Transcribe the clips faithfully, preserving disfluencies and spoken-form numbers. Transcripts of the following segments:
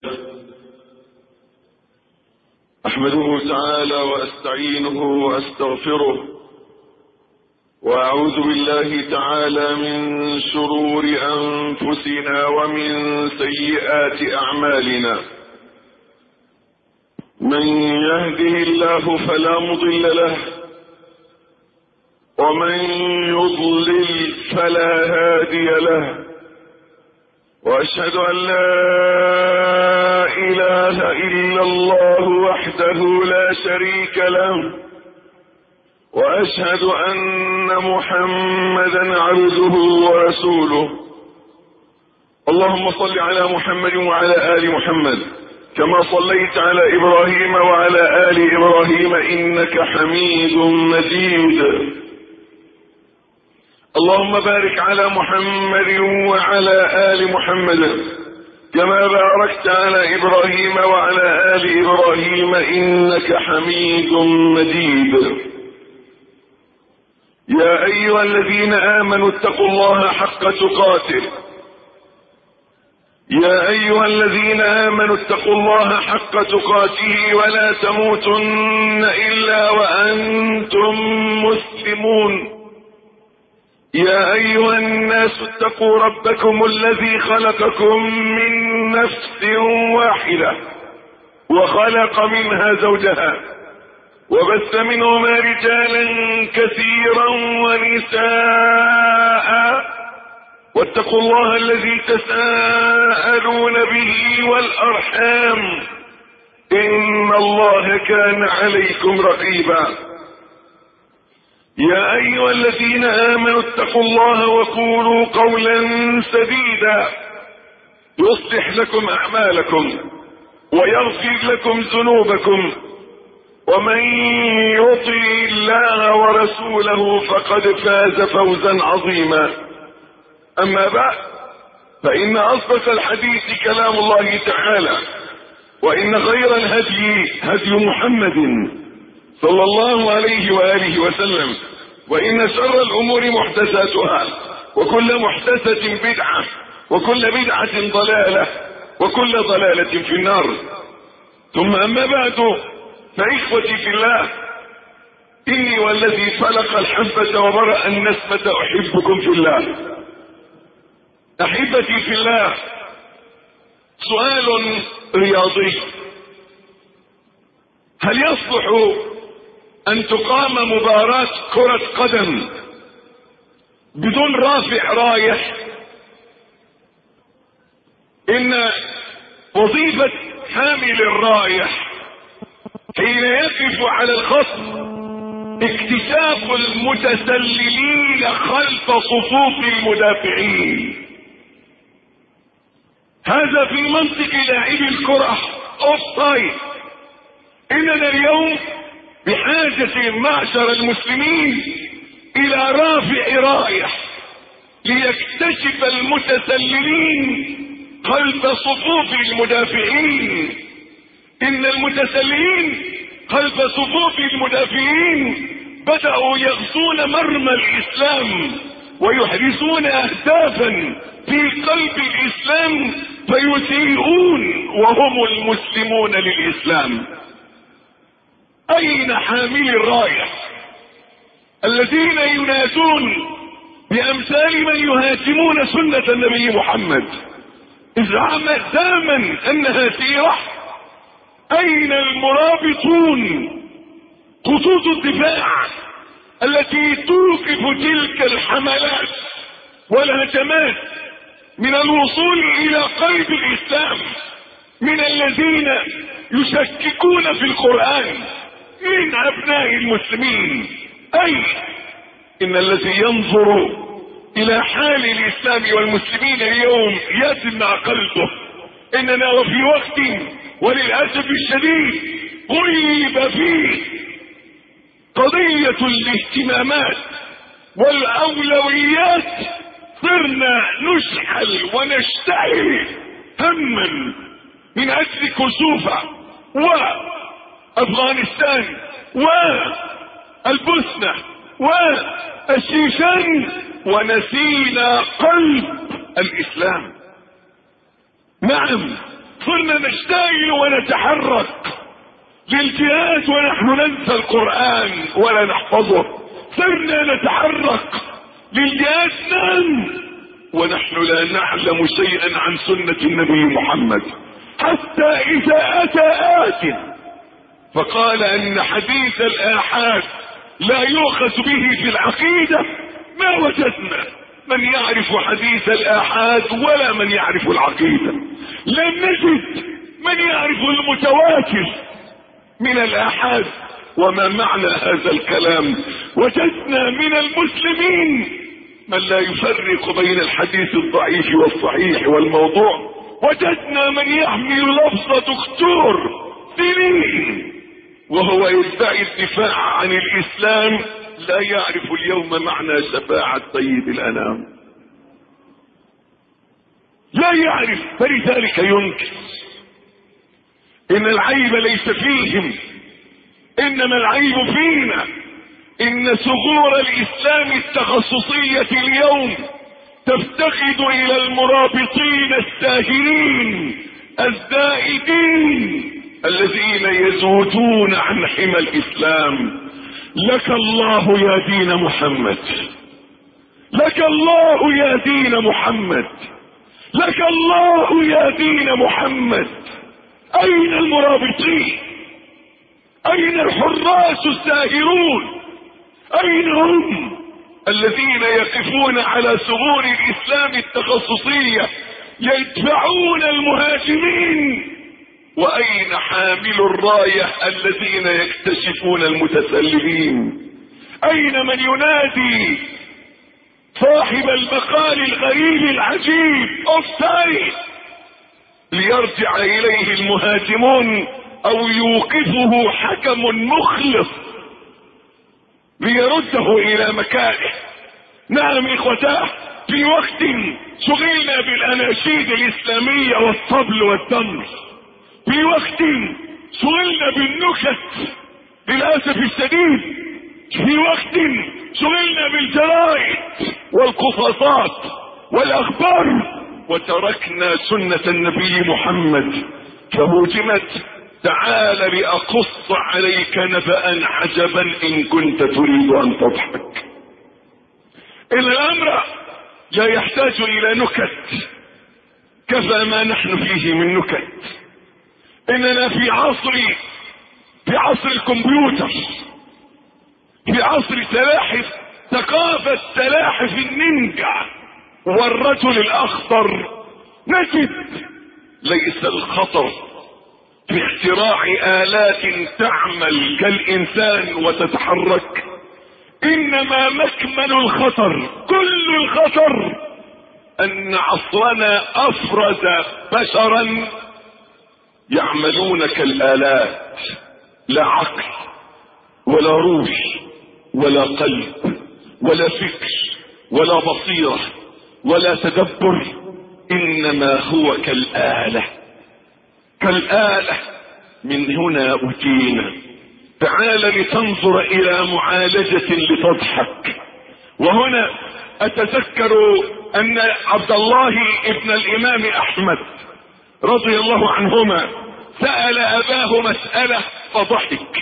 أحمده تعالى وأستعينه وأستغفره، وأعوذ بالله تعالى من شرور أنفسنا ومن سيئات أعمالنا. من يهده الله فلا مضل له، ومن يضلل فلا هادي له، وأشهد أن لا إله إلا الله وحده لا شريك له، وأشهد أن محمدا عبده ورسوله. اللهم صل على محمد وعلى آل محمد كما صليت على إبراهيم وعلى آل إبراهيم إنك حميد مجيد. اللهم بارك على محمد وعلى آل محمد كما باركت على إبراهيم وعلى آل إبراهيم إنك حميد مجيد. يا أيها الذين آمنوا اتقوا الله حق تقاته يا أيها الذين آمنوا اتقوا الله حق تقاته ولا تموتن إلا وأنتم مسلمون. يا أيها الناس اتقوا ربكم الذي خلقكم من نفس واحدة وخلق منها زوجها وبث منهما رجالا كثيرا ونساء، واتقوا الله الذي تساءلون به والأرحام إن الله كان عليكم رقيبا. يا أيها الذين آمنوا اتقوا الله وقولوا قولا سديدا يصلح لكم أعمالكم ويغفر لكم ذنوبكم، ومن يطع الله ورسوله فقد فاز فوزا عظيما. أما بعد، فإن أصدق الحديث كلام الله تعالى، وإن خير الهدي هدي محمد صلى الله عليه وآله وسلم، وإن شر الأمور محدثاتها، وكل محدثة بدعة، وكل بدعة ضلالة، وكل ضلالة في النار. ثم أما بعد، فإخوتي في الله، إني والذي فلق الحبة وبرأ النسمة أحبكم في الله. أحبتي في الله، سؤال رياضي: هل يصلح أن تقام مباراة كرة قدم بدون رافع رايح؟ إن وظيفة حامل الرايح حين يقف على الخصم اكتشاف المتسللين خلف صفوف المدافعين. هذا في منطق لاعبي الكرة اوفسايد. إننا اليوم بحاجة معشر المسلمين إلى رافع رايح ليكتشف المتسللين خلف صفوف المدافعين. إن المتسللين خلف صفوف المدافعين بدأوا يغزون مرمى الإسلام ويحرزون أهدافا في قلب الإسلام فيسيئون وهم المسلمون للإسلام. أين حامل الراية الذين ينادون بأمثال من يهاجمون سنة النبي محمد زعما أنها سيرة؟ أين المرابطون خطوط الدفاع التي توقف تلك الحملات والهجمات من الوصول إلى قلب الإسلام من الذين يشككون في القرآن من أبناء المسلمين؟ أي إن الذي ينظر إلى حال الإسلام والمسلمين اليوم يدمع قلبه. إننا في وقت وللأسف الشديد غيب فيه قضية الاهتمامات والأولويات. صرنا نشحل ونشتعل هما من أجل كسوفة وأفغانستان والبوسنة والشيشان، ونسينا قلب الإسلام. نعم، صرنا نشتغل ونتحرك للجهاد ونحن ننسى القرآن ولا نحفظه. صرنا نتحرك للجهاد نعم ونحن لا نعلم شيئا عن سنة النبي محمد. حتى إذا أتى آت فقال أن حديث الآحاد لا يؤخذ به في العقيدة، ما وجدنا من يعرف حديث الآحاد ولا من يعرف العقيدة. لم نجد من يعرف المتواتر من الآحاد. وما معنى هذا الكلام؟ وجدنا من المسلمين من لا يفرق بين الحديث الضعيف والصحيح والموضوع. وجدنا من يحمل لفظ دكتور سنين وهو يدعي الدفاع عن الإسلام، لا يعرف اليوم معنى شفاعة سيد الأنام، لا يعرف، فلذلك ينكر. إن العيب ليس فيهم، إنما العيب فينا. إن ثغور الإسلام التخصصية اليوم تفتقد إلى المرابطين الساهرين الزائدين الذين يزودون عن حمى الإسلام. لك الله يا دين محمد، لك الله يا دين محمد، لك الله يا دين محمد. أين المرابطين؟ أين الحراس الساهرون؟ أين هم الذين يقفون على ثغور الإسلام التخصصية يدفعون المهاجمين؟ وأين حامل الراية الذين يكتشفون المتسللين؟ أين من ينادي صاحب المقال الغريب العجيب أوفسايد ليرجع إليه المهاجمون أو يوقفه حكم مخلص ليرده إلى مكانه؟ نعم إخوتاه، في وقت شغلنا بالأناشيد الإسلامية والطبل والتمر، في وقت شغلنا بالنكت للأسف الشديد، في وقت شغلنا بالجرائد والقصاصات والأخبار، وتركنا سنة النبي محمد فهجمت. تعال لأقص عليك نبأ عجبا إن كنت تريد أن تضحك. إن الأمر لا يحتاج إلى نكت، كفى ما نحن فيه من نكت. إننا في عصر في عصر الكمبيوتر، في عصر سلاحف ثقافة سلاحف النينجا والرجل الأخضر. نجد ليس الخطر في اختراع آلات تعمل كالإنسان وتتحرك، إنما مكمن الخطر، كل الخطر أن عصرنا أفرز بشرا يعملون كالآلات، لا عقل ولا روح ولا قلب ولا فكر ولا بصيرة ولا تدبر، إنما هو كالآلة، كالآلة. من هنا أتينا. تعال لتنظر إلى معالجة لتضحك. وهنا أتذكر أن عبد الله ابن الإمام أحمد رضي الله عنهما سأل أباه مسألة فضحك.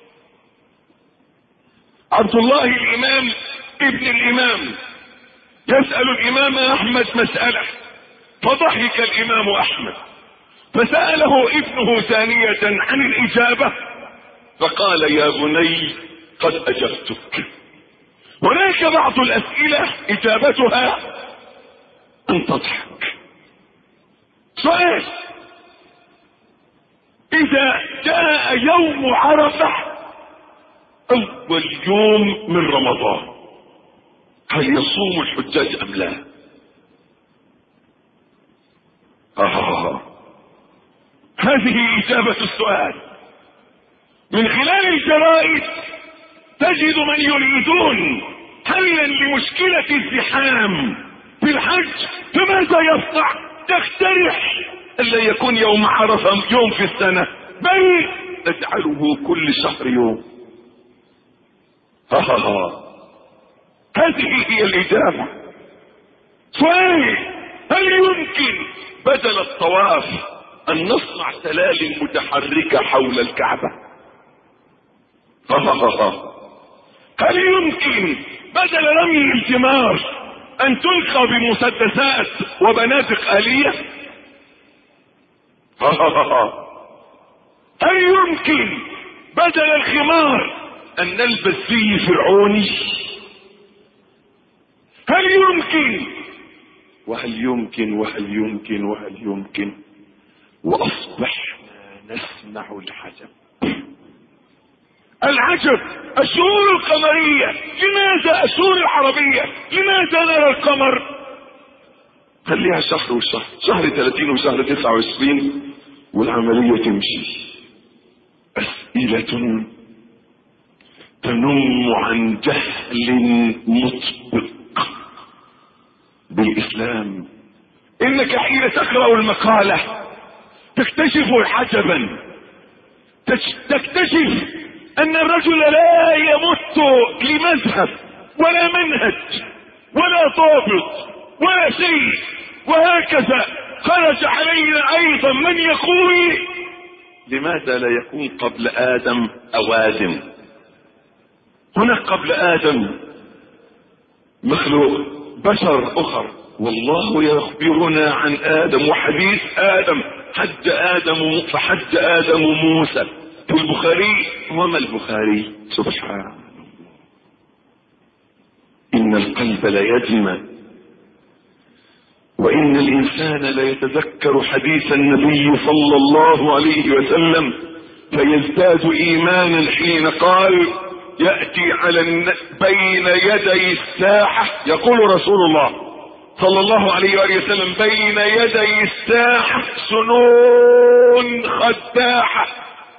عبد الله الإمام ابن الإمام يسأل الإمام أحمد مسألة فضحك الإمام أحمد، فسأله ابنه ثانية عن الإجابة فقال يا بني قد أجبتك. هناك بعض الأسئلة إجابتها أن تضحك. سؤال: إذا جاء يوم عرفة أول يوم من رمضان هل يصوم الحجاج أم لا؟ آه. هذه إجابة السؤال. من خلال الجرائد تجد من يريدون حلا لمشكلة الزحام في الحج، فماذا يصنع؟ تقترح ألا يكون يوم عرفة يوم في السنة، بل تجعله كل شهر يوم. آه. هذه هي الإجابة. سؤال: هل يمكن بدل الطواف ان نصنع سلالم متحركة حول الكعبة؟ هل يمكن بدل رمي الجمار ان تلقى بمسدسات وبنادق آلية؟ هل يمكن بدل الخمار ان نلبس زي فرعوني؟ هل يمكن وهل يمكن وهل يمكن وهل يمكن واصبحنا نسمع العجب. العجب، الشهور القمرية، لماذا الشهور العربية؟ لماذا نرى القمر؟ خليها شهر وشهر، شهر ثلاثين وشهر تسعة وعشرين والعملية تمشي. أسئلة تنم عن جهل مطبق بالإسلام. إنك حين تقرأ المقالة تكتشف عجبا، تكتشف أن الرجل لا يمت لمذهب ولا منهج ولا ضابط ولا شيء، وهكذا خرج علينا أيضا من يقول لماذا لا يكون قبل آدم أوادم؟ هناك قبل آدم مخلوق بشر أخر، والله يخبرنا عن آدم وحديث آدم. حج آدم فحج آدم موسى في البخاري. وما البخاري؟ سبحان الله. إن القلب ليجمع وإن الإنسان ليتذكر حديث النبي صلى الله عليه وسلم فيزداد إيمانا حين قال يأتي على بين يدي الساعة، يقول رسول الله صلى الله عليه وآله وسلم بين يدي الساعة سنون خداعة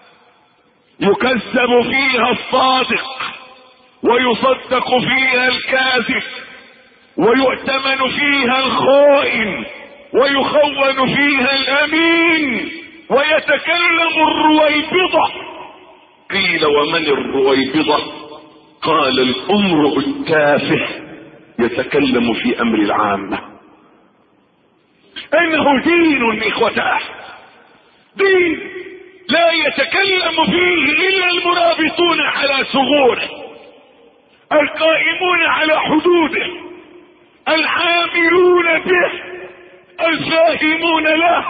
يكذب فيها الصادق ويصدق فيها الكاذب ويؤتمن فيها الخائن ويخون فيها الأمين ويتكلم الرويبضة. قيل ومن الرويبضة؟ قال الامرؤ التافه يتكلم في امر العامة. انه دين اخوتاه، دين لا يتكلم فيه الا المرابطون على ثغوره، القائمون على حدوده، العاملون به، الفاهمون له،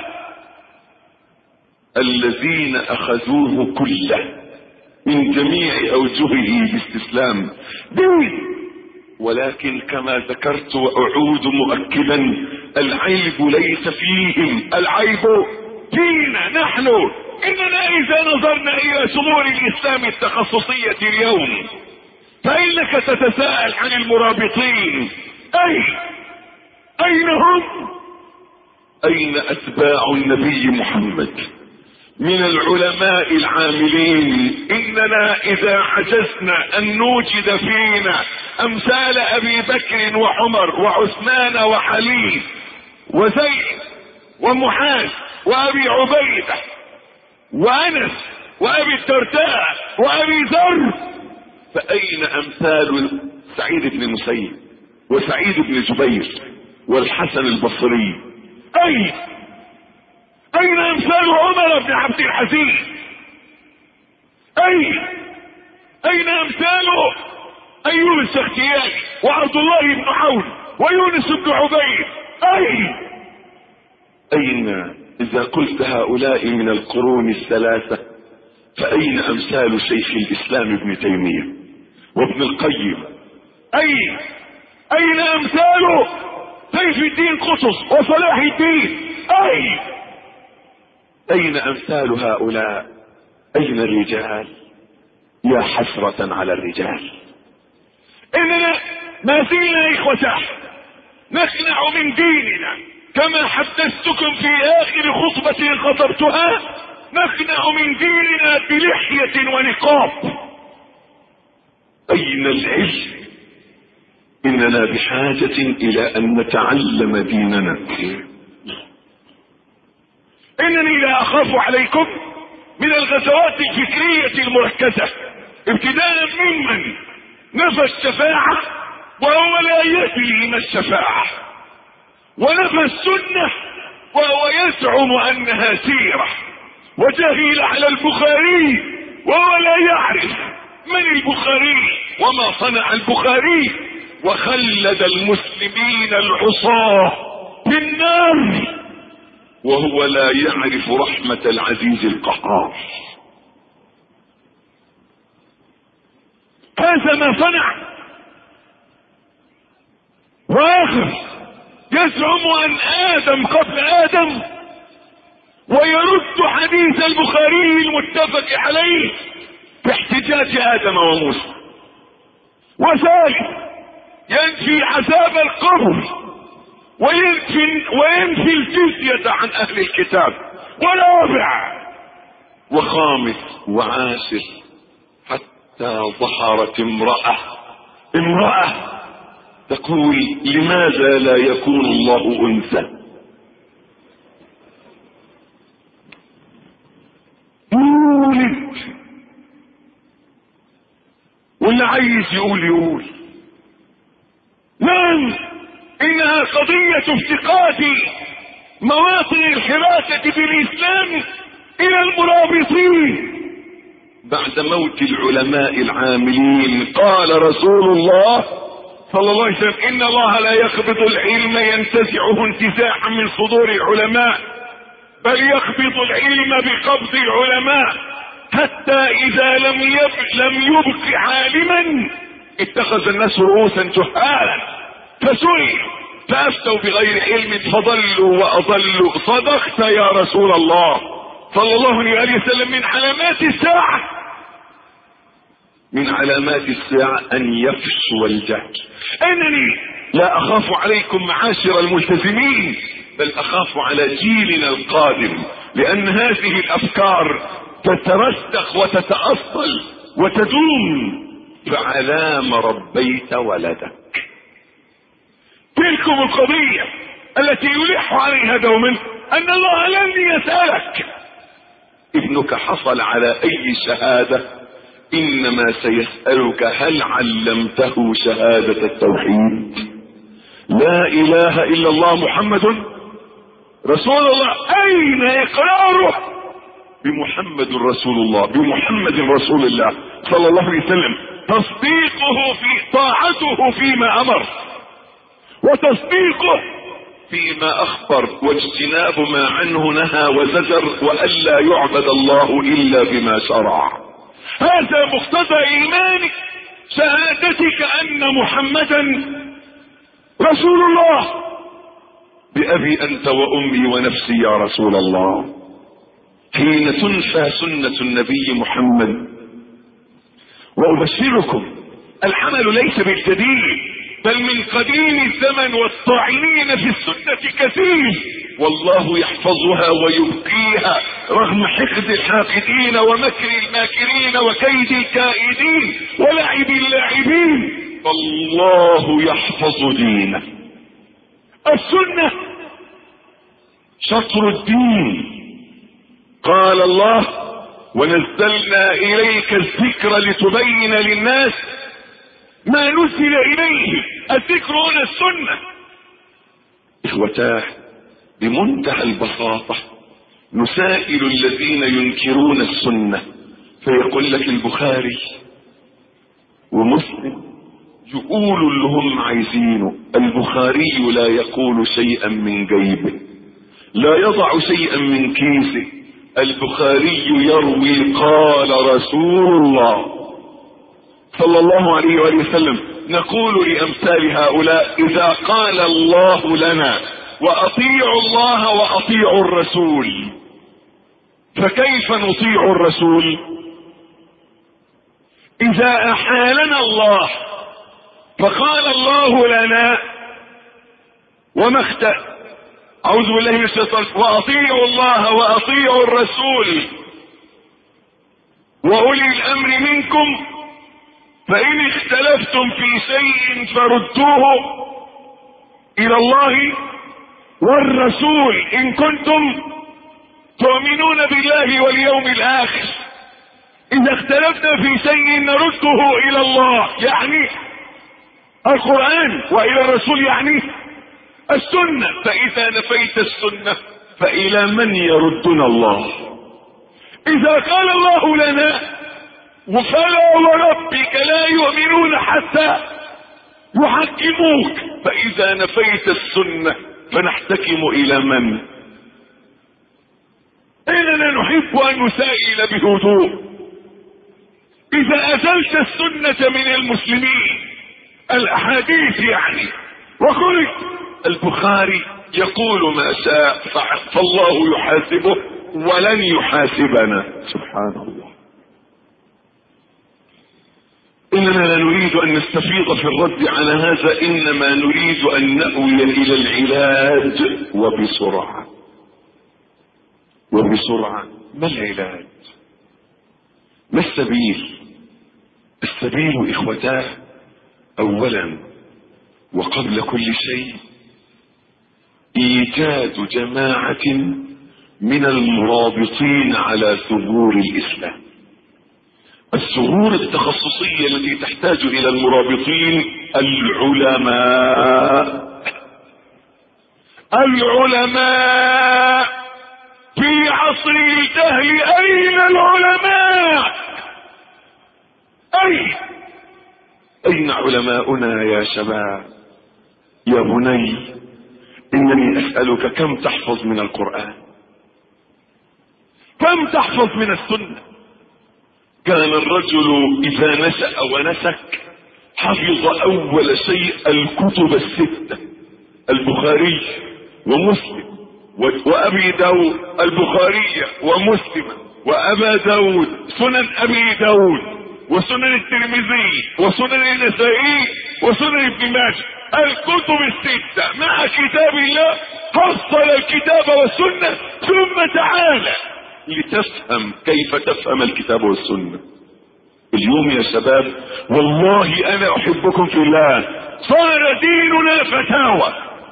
الذين اخذوه كله من جميع اوجهه باستسلام. دين، ولكن كما ذكرت واعود مؤكدا العيب ليس فيهم، العيب فينا نحن. اننا اذا نظرنا الى سمور الاسلام التخصصية اليوم فانك تتساءل عن المرابطين. اي اين هم؟ اين اتباع النبي محمد من العلماء العاملين؟ اننا اذا عجزنا ان نوجد فينا امثال ابي بكر وعمر وعثمان وحليم وزيد ومعاذ وابي عبيدة وانس وابي الدرداء وابي ذر، فاين امثال سعيد بن المسيب وسعيد بن جبير والحسن البصري؟ اين اين امثال عمر بن عبد العزيز؟ اين اين امثال ايوب السختياني وعبد الله بن عون ويونس بن عبيد؟ اين اين اذا قلت هؤلاء من القرون الثلاثة فاين امثال شيخ الاسلام ابن تيمية وابن القيم؟ اين اين امثال سيف الدين قطز وصلاح الدين؟ اين اين امثال هؤلاء؟ اين الرجال؟ يا حسرة على الرجال. اننا ما زلنا اخوته نخلع من ديننا كما حدثتكم في اخر خطبة خطبتها، نخلع من ديننا بلحية ونقاب. اين العلم؟ اننا بحاجة الى ان نتعلم ديننا. انني لا اخاف عليكم من الغزوات الفكرية المركزة، ابتداء ممن نفى الشفاعة وهو لا يدري ما الشفاعة، ونفى السنة وهو يزعم انها سيرة، وجهل على البخاري وهو لا يعرف من البخاري وما صنع البخاري، وخلد المسلمين العصاة في النار وهو لا يعرف رحمة العزيز القهار. هذا ما صنع. واخر يزعم ان ادم قبل ادم، ويرد حديث البخاري المتفق عليه في احتجاج ادم وموسى. وثالث ينفي عذاب القبر وينفي, وينفي الجزية عن اهل الكتاب. ورابع وخامس وعاشر حتى ظهرت امرأة امرأة تقول لماذا لا يكون الله انثى؟ يولد، واللي عايز يقول يقول. نعم، انها قضية افتقاد مواطن الحراسة في الاسلام الى المرابطين بعد موت العلماء العاملين. قال رسول الله صلى الله عليه وسلم ان الله لا يقبض العلم ينتزعه انتزاعا من صدور العلماء، بل يقبض العلم بقبض العلماء حتى اذا لم يبق, لم يبق عالما اتخذ الناس رؤوسا جهالا فسئل فافتوا بغير علم فضلوا واضلوا. صدقت يا رسول الله صلى الله عليه وسلم. من علامات الساعة من علامات الساعة ان يفشو الجهل. انني لا اخاف عليكم معاشر الملتزمين، بل اخاف على جيلنا القادم، لان هذه الافكار تترسخ وتتأصل وتدوم. فعلام ربيت ولدك. تلكم القضية التي يلح عليها دوما ان الله لن يسألك ابنك حصل على اي شهادة، انما سيسألك هل علمته شهادة التوحيد لا اله الا الله محمد رسول الله. اين اقراره بمحمد رسول الله بمحمد رسول الله صلى الله عليه وسلم؟ تصديقه في طاعته فيما امر، وتصديقه فيما اخبر، واجتناب ما عنه نهى وزجر، والا يعبد الله الا بما شرع. هذا مقتضى ايمانك، شهادتك ان محمدا رسول الله. بأبي أنت وأمي ونفسي يا رسول الله. حين تنفى سنة النبي محمد، وأبشركم الحمل ليس بالجديد بل من قديم الزمن، والطاعنين في السنة كثير، والله يحفظها ويبقيها رغم حقد الحاقدين ومكر الماكرين وكيد الكائدين ولعب اللاعبين، فالله يحفظ دينه. السنة شطر الدين. قال الله ونزلنا إليك الذكر لتبين للناس ما نزل إليه. الذكر هنا السنة. إخوتاه، بمنتهى البساطة نسائل الذين ينكرون السنة، فيقول لك البخاري ومسلم يقولوا اللي هم عايزينه. البخاري لا يقول شيئا من جيبه، لا يضع شيئا من كيسه. البخاري يروي قال رسول الله صلى الله عليه وآله وسلم. نقول لأمثال هؤلاء إذا قال الله لنا وأطيعوا الله وأطيعوا الرسول، فكيف نطيع الرسول؟ إذا أحالنا الله فقال الله لنا وما اختار أعوذ بالله من الشيطان، وأطيعوا الله وأطيعوا الرسول وأولي الأمر منكم، فإن اختلفتم في شيء فردوه إلى الله والرسول إن كنتم تؤمنون بالله واليوم الآخر. إذا اختلفنا في شيء نرده إلى الله يعني القرآن، وإلى الرسول يعني السنة. فإذا نفيت السنة فإلى من يردنا الله؟ إذا قال الله لنا فلا وربك لا يؤمنون حتى يحكموك، فإذا نفيت السنة فنحتكم إلى من؟ إننا نحب أن نسائل بهدوء. إذا أزلت السنة من المسلمين، الأحاديث يعني، وقلت البخاري يقول ما شاء فالله يحاسبه ولن يحاسبنا، سبحان الله. إننا لا نريد أن نستفيض في الرد على هذا، إنما نريد أن نأوي إلى العلاج وبسرعة وبسرعة. ما العلاج؟ ما السبيل؟ السبيل إخوتاه أولا وقبل كل شيء إيجاد جماعة من المرابطين على ثغور الإسلام. الثغور التخصصية التي تحتاج إلى المرابطين العلماء. العلماء في عصر الجهل أين العلماء؟ أين أين علماؤنا يا شباب؟ يا بني إنني أسألك كم تحفظ من القرآن؟ كم تحفظ من السنة؟ كان الرجل إذا نشأ ونسك حفظ أول شيء الكتب الستة، البخاري ومسلم وأبي داود، البخاري ومسلم وأبا داود، سنن أبي داود وسنن الترمذي وسنن النسائي وسنن ابن ماجه، الكتب الستة مع كتاب الله. فصل الكتاب والسنة ثم تعالى لتفهم كيف تفهم الكتاب والسنة. اليوم يا شباب والله أنا أحبكم في الله، صار ديننا فتاوى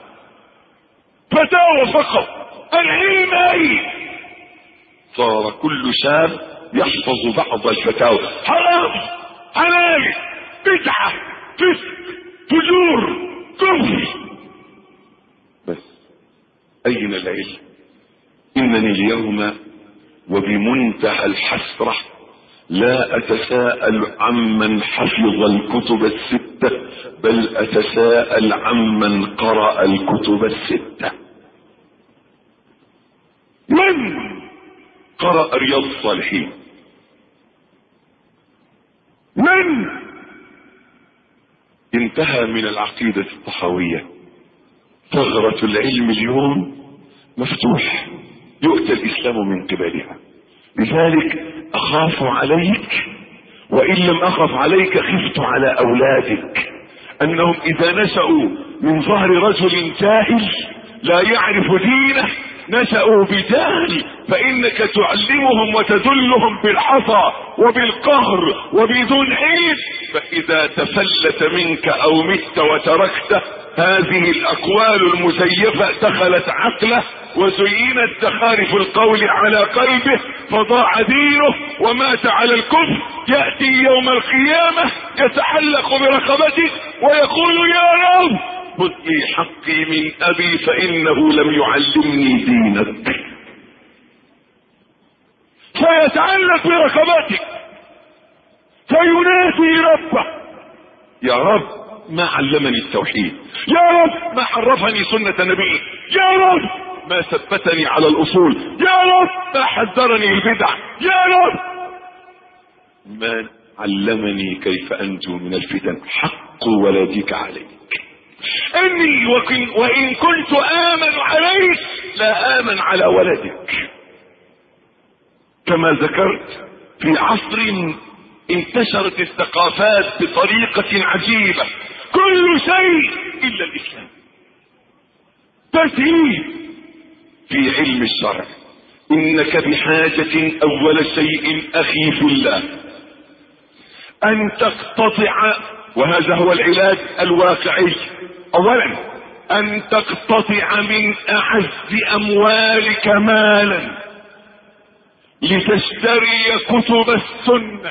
فتاوى فقط. العلم أين؟ صار كل شاب يحفظ بعض الفتاوى، حرام، حلال، بدعة، فسق، فجور، كفر. بس أين العلم؟ إنني اليوم وبمنتهى الحسرة لا أتساءل عمن حفظ الكتب الستة، بل أتساءل عمن قرأ الكتب الستة. من قرأ رياض الصالحين؟ من انتهى من العقيدة الطحاوية؟ ثغرة العلم اليوم مفتوح، يؤتى الإسلام من قبلها. لذلك أخاف عليك، وإن لم أخف عليك خفت على أولادك، أنهم إذا نشأوا من ظهر رجل جاهل لا يعرف دينه نشأوا بجهل، فإنك تعلمهم وتدلهم بالحصى وبالقهر وبدون علم، فإذا تفلت منك أو مت وتركته هذه الأقوال المزيفة دخلت عقله وزينت زخارف القول على قلبه فضاع دينه ومات على الكفر. يأتي يوم القيامة يتحلق برقبته ويقول يا رب خذ لي حقي من أبي فإنه لم يعلمني دينك. فيتعلق برقبتك فينادي ربه يا رب ما علمني التوحيد، يا رب ما عرفني سنة نبيه، يا رب ما ثبتني على الأصول، يا رب ما حذرني البدع، يا رب ما علمني كيف أنجو من الفتن. حق ولدك عليك. إني وكن وإن كنت آمن عليك لا آمن على ولدك. كما ذكرت في عصر انتشرت الثقافات بطريقة عجيبة، كل شيء إلا الإسلام. تسهيل في علم الشرع. إنك بحاجة أول شيء أخي في الله أن تقتطع، وهذا هو العلاج الواقعي، أولا أن تقتطع من أعز أموالك مالا لتشتري كتب السنة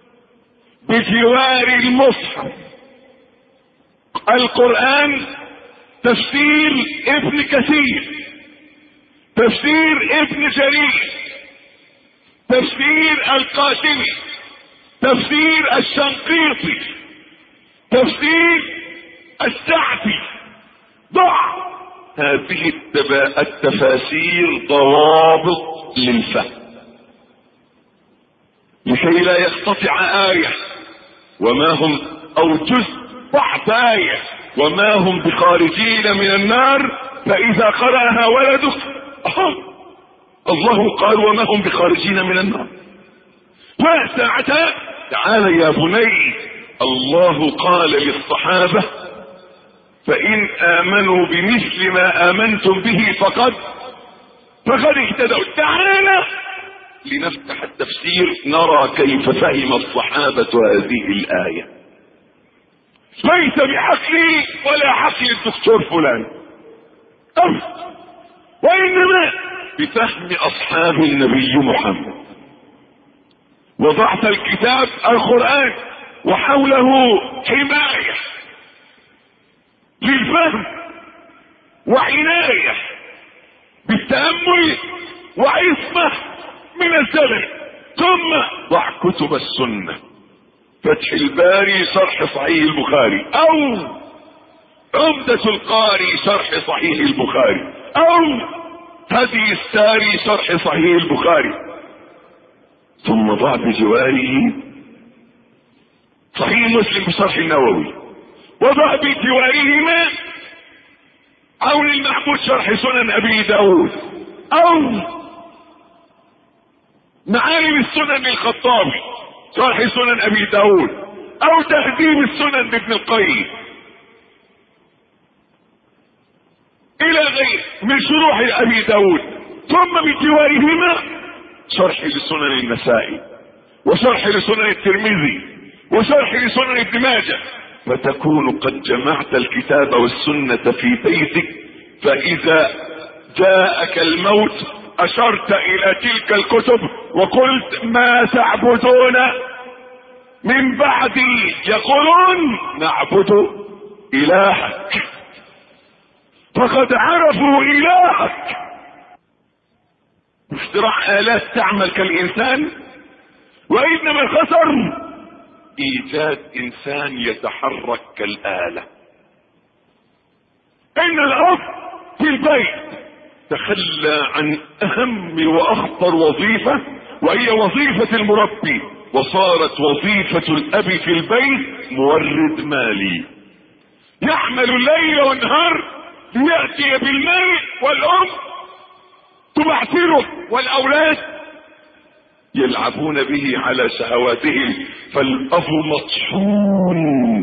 بجوار المصحف. القرآن تفسير ابن كثير، تفسير ابن جرير، تفسير القاسمي، تفسير الشنقيطي، تفسير السعدي. ضع هذه التفاسير ضوابط للفهم لكي لا يقتطع آية وما هم او جزء بعض آية وما هم بخارجين من النار، فإذا قرأها ولدك الله قال وما هم بخارجين من النار. وساعتها تعال يا بني، الله قال للصحابة فإن آمنوا بمثل ما آمنتم به فقد فقد اهتدوا. تعالى لنفتح التفسير نرى كيف فهم الصحابة هذه الآية، ليس بحقلي ولا حقل الدكتور فلان، وإنما بفهم أصحاب النبي محمد. وضعت الكتاب القرآن وحوله حماية للفهم وعناية بالتأمل وعصمة من الزمن. ثم ضع كتب السنة، فتح الباري شرح صحيح البخاري، او عمدة القاري شرح صحيح البخاري، او هدي الساري شرح صحيح البخاري. ثم ضع بجواره صحيح مسلم بشرح النووي، وضع بجوارهما عون المحمود شرح سنن ابي داود، او معالم السنن للخطابي شرح سنن ابي داود، او تهذيب السنن لابن القيم، الى غير من شروح ابي داود. ثم بجوارهما شرح لسنن النسائي، وشرح لسنن الترمذي، وشرح لسنن ابن ماجه، فتكون قد جمعت الكتاب والسنة في بيتك، فإذا جاءك الموت أشرت إلى تلك الكتب وقلت ما تعبدون من بعدي؟ يقولون نعبد إلهك، فقد عرفوا إلهك. اختراع آلات تعمل كالإنسان، وإنما الخسر إيجاد إنسان يتحرك كالآلة. إن الأب في البيت تخلى عن أهم وأخطر وظيفة، وهي وظيفة المربي، وصارت وظيفة الأب في البيت مورد مالي، يعمل الليل والنهار ليأتي بالمال، والأم تبعثره، والأولاد يلعبون به على شهواتهم. فالأب مطحون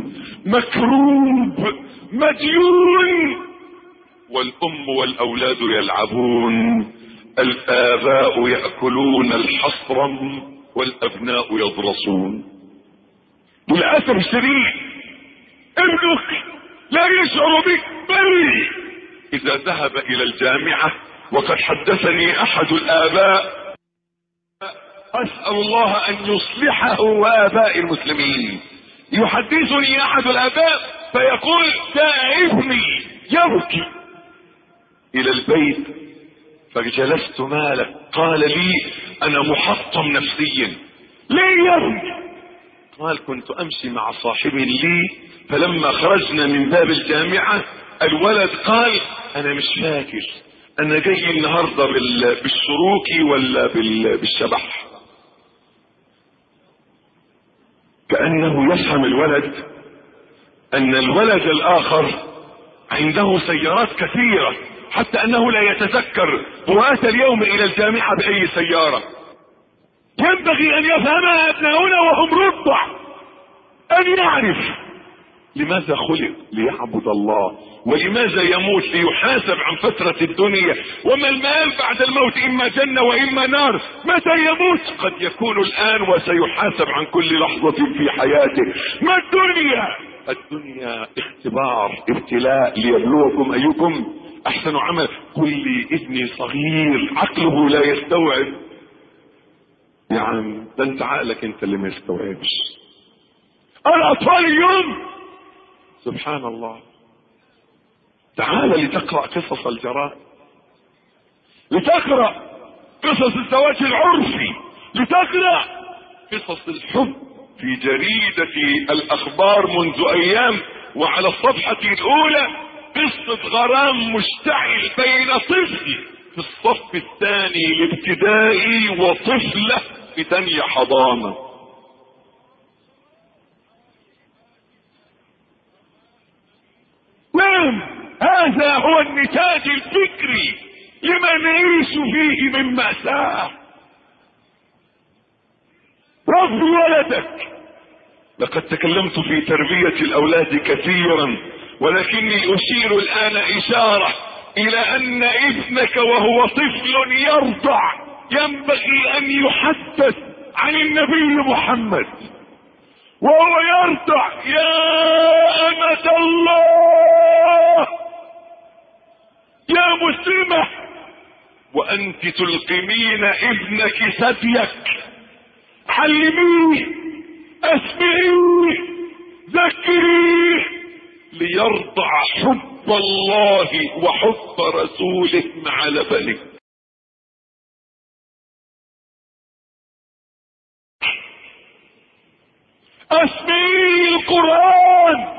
مكروب مديون، والأم والأولاد يلعبون. الآباء يأكلون الحصرم والأبناء يضرسون. للأسف الشديد ابنك لا يشعر بك، بل إذا ذهب إلى الجامعة، وقد حدثني أحد الآباء، أسأل الله أن يصلحه وآباء المسلمين، يحدثني أحد الآباء فيقول جاء ابني يبكي إلى البيت فجلست مالك، قال لي أنا محطم نفسيا. ليه يا ابني؟ قال كنت أمشي مع صاحب لي، فلما خرجنا من باب الجامعة الولد قال أنا مش فاكر أنا جاي النهاردة بالشروكي ولا بالشبح. كأنه يفهم الولد أن الولد الآخر عنده سيارات كثيرة، حتى أنه لا يتذكر هو أتى اليوم إلى الجامعة بأي سيارة. ينبغي أن يفهمها أبناؤنا وهم رضع، أن يعرف لماذا خلق ليعبد الله، ولماذا يموت ليحاسب عن فترة الدنيا، وما المآل بعد الموت، إما جنة وإما نار. متى يموت؟ قد يكون الآن، وسيحاسب عن كل لحظة في حياته. ما الدنيا؟ الدنيا اختبار ابتلاء ليبلوكم أيكم أحسن عمل. قل لي ابني صغير عقله لا يستوعب. يا عم ده انت عقلك انت اللي ما يستوعبش. الأطفال اليوم سبحان الله، تعال لتقرأ قصص الجرائم. لتقرأ قصص الزواج العرفي، لتقرأ قصص الحب في جريدة الأخبار منذ أيام، وعلى الصفحة الأولى قصة غرام مشتعل بين طفل في الصف الثاني الابتدائي وطفلة في ثانية حضانة. نعم، هذا هو النتاج الفكري لما نعيش فيه من مأساة. رب ولدك. لقد تكلمت في تربية الأولاد كثيرا، ولكني أشير الآن إشارة إلى أن ابنك وهو طفل يرضع ينبغي أن يحدث عن النبي محمد وهو يرضع: يا أمة الله يا مسلمة، وأنت تلقمين ابنك ثديك، علميه، اسمعيه، ذكريه، ليرضع حب الله وحب رسوله مع لبنه. اسمعيه القرآن،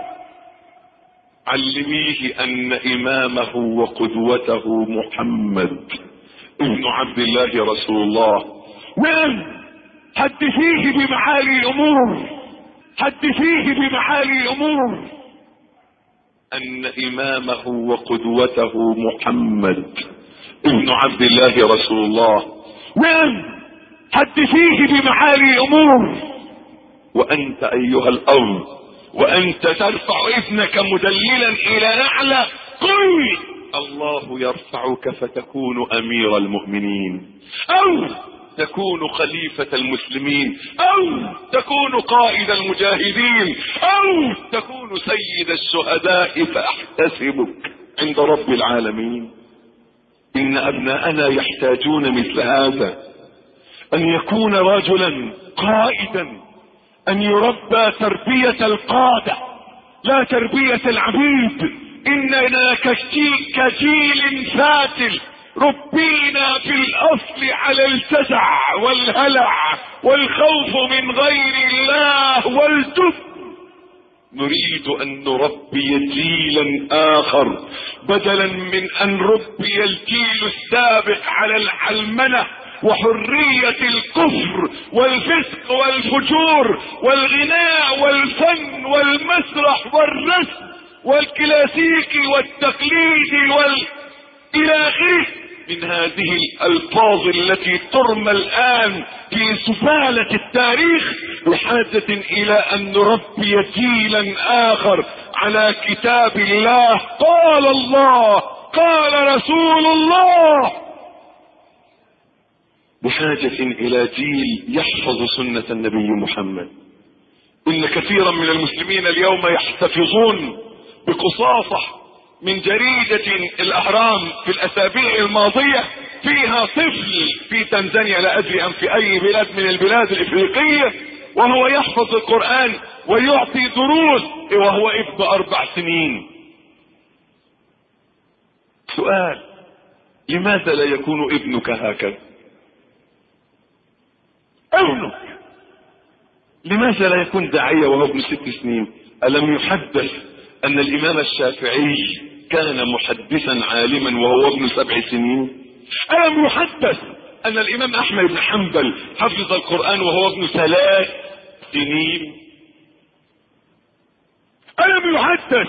علميه ان امامه وقدوته محمد ابن عبد الله رسول الله. نعم، حدثيه بمعالي الامور، حدثيه بمعالي الامور ان امامه وقدوته محمد ابن عبد الله رسول الله. نعم، حدثيه بمعالي الامور. وانت ايها الاب وانت ترفع ابنك مدللا الى اعلى، قل: الله يرفعك فتكون امير المؤمنين، او تكون خليفة المسلمين، او تكون قائد المجاهدين، او تكون سيد الشهداء فاحتسبك عند رب العالمين. ان ابناءنا يحتاجون مثل هذا، ان يكون رجلا قائدا، ان يربى تربية القادة لا تربية العبيد. اننا كجيل فاتل ربينا في الاصل على الجزع والهلع والخوف من غير الله والجبن. نريد ان نربي جيلا اخر، بدلا من ان نربي الجيل السابق على العلمنة وحرية الكفر والفسق والفجور والغناء والفن والمسرح والرسم والكلاسيكي والتقليدي وال الى اخره من هذه الالفاظ التي ترمى الان في سفالة التاريخ، بحاجة الى ان نربي جيلا اخر على كتاب الله. قال الله، قال رسول الله. بحاجة الى جيل يحفظ سنة النبي محمد. ان كثيرا من المسلمين اليوم يحتفظون بقصاصة من جريدة الاهرام في الاسابيع الماضية فيها طفل في تنزانيا، لا ادري ام في اي بلاد من البلاد الافريقية، وهو يحفظ القرآن ويعطي دروس وهو ابن اربع سنين. سؤال: لماذا لا يكون ابنك هكذا؟ ابنك لماذا لا يكون داعية وهو ابن ست سنين؟ ألم يحدث أن الإمام الشافعي كان محدثا عالما وهو ابن سبع سنين؟ ألم يحدث أن الإمام أحمد بن حنبل حفظ القرآن وهو ابن ثلاث سنين؟ ألم يحدث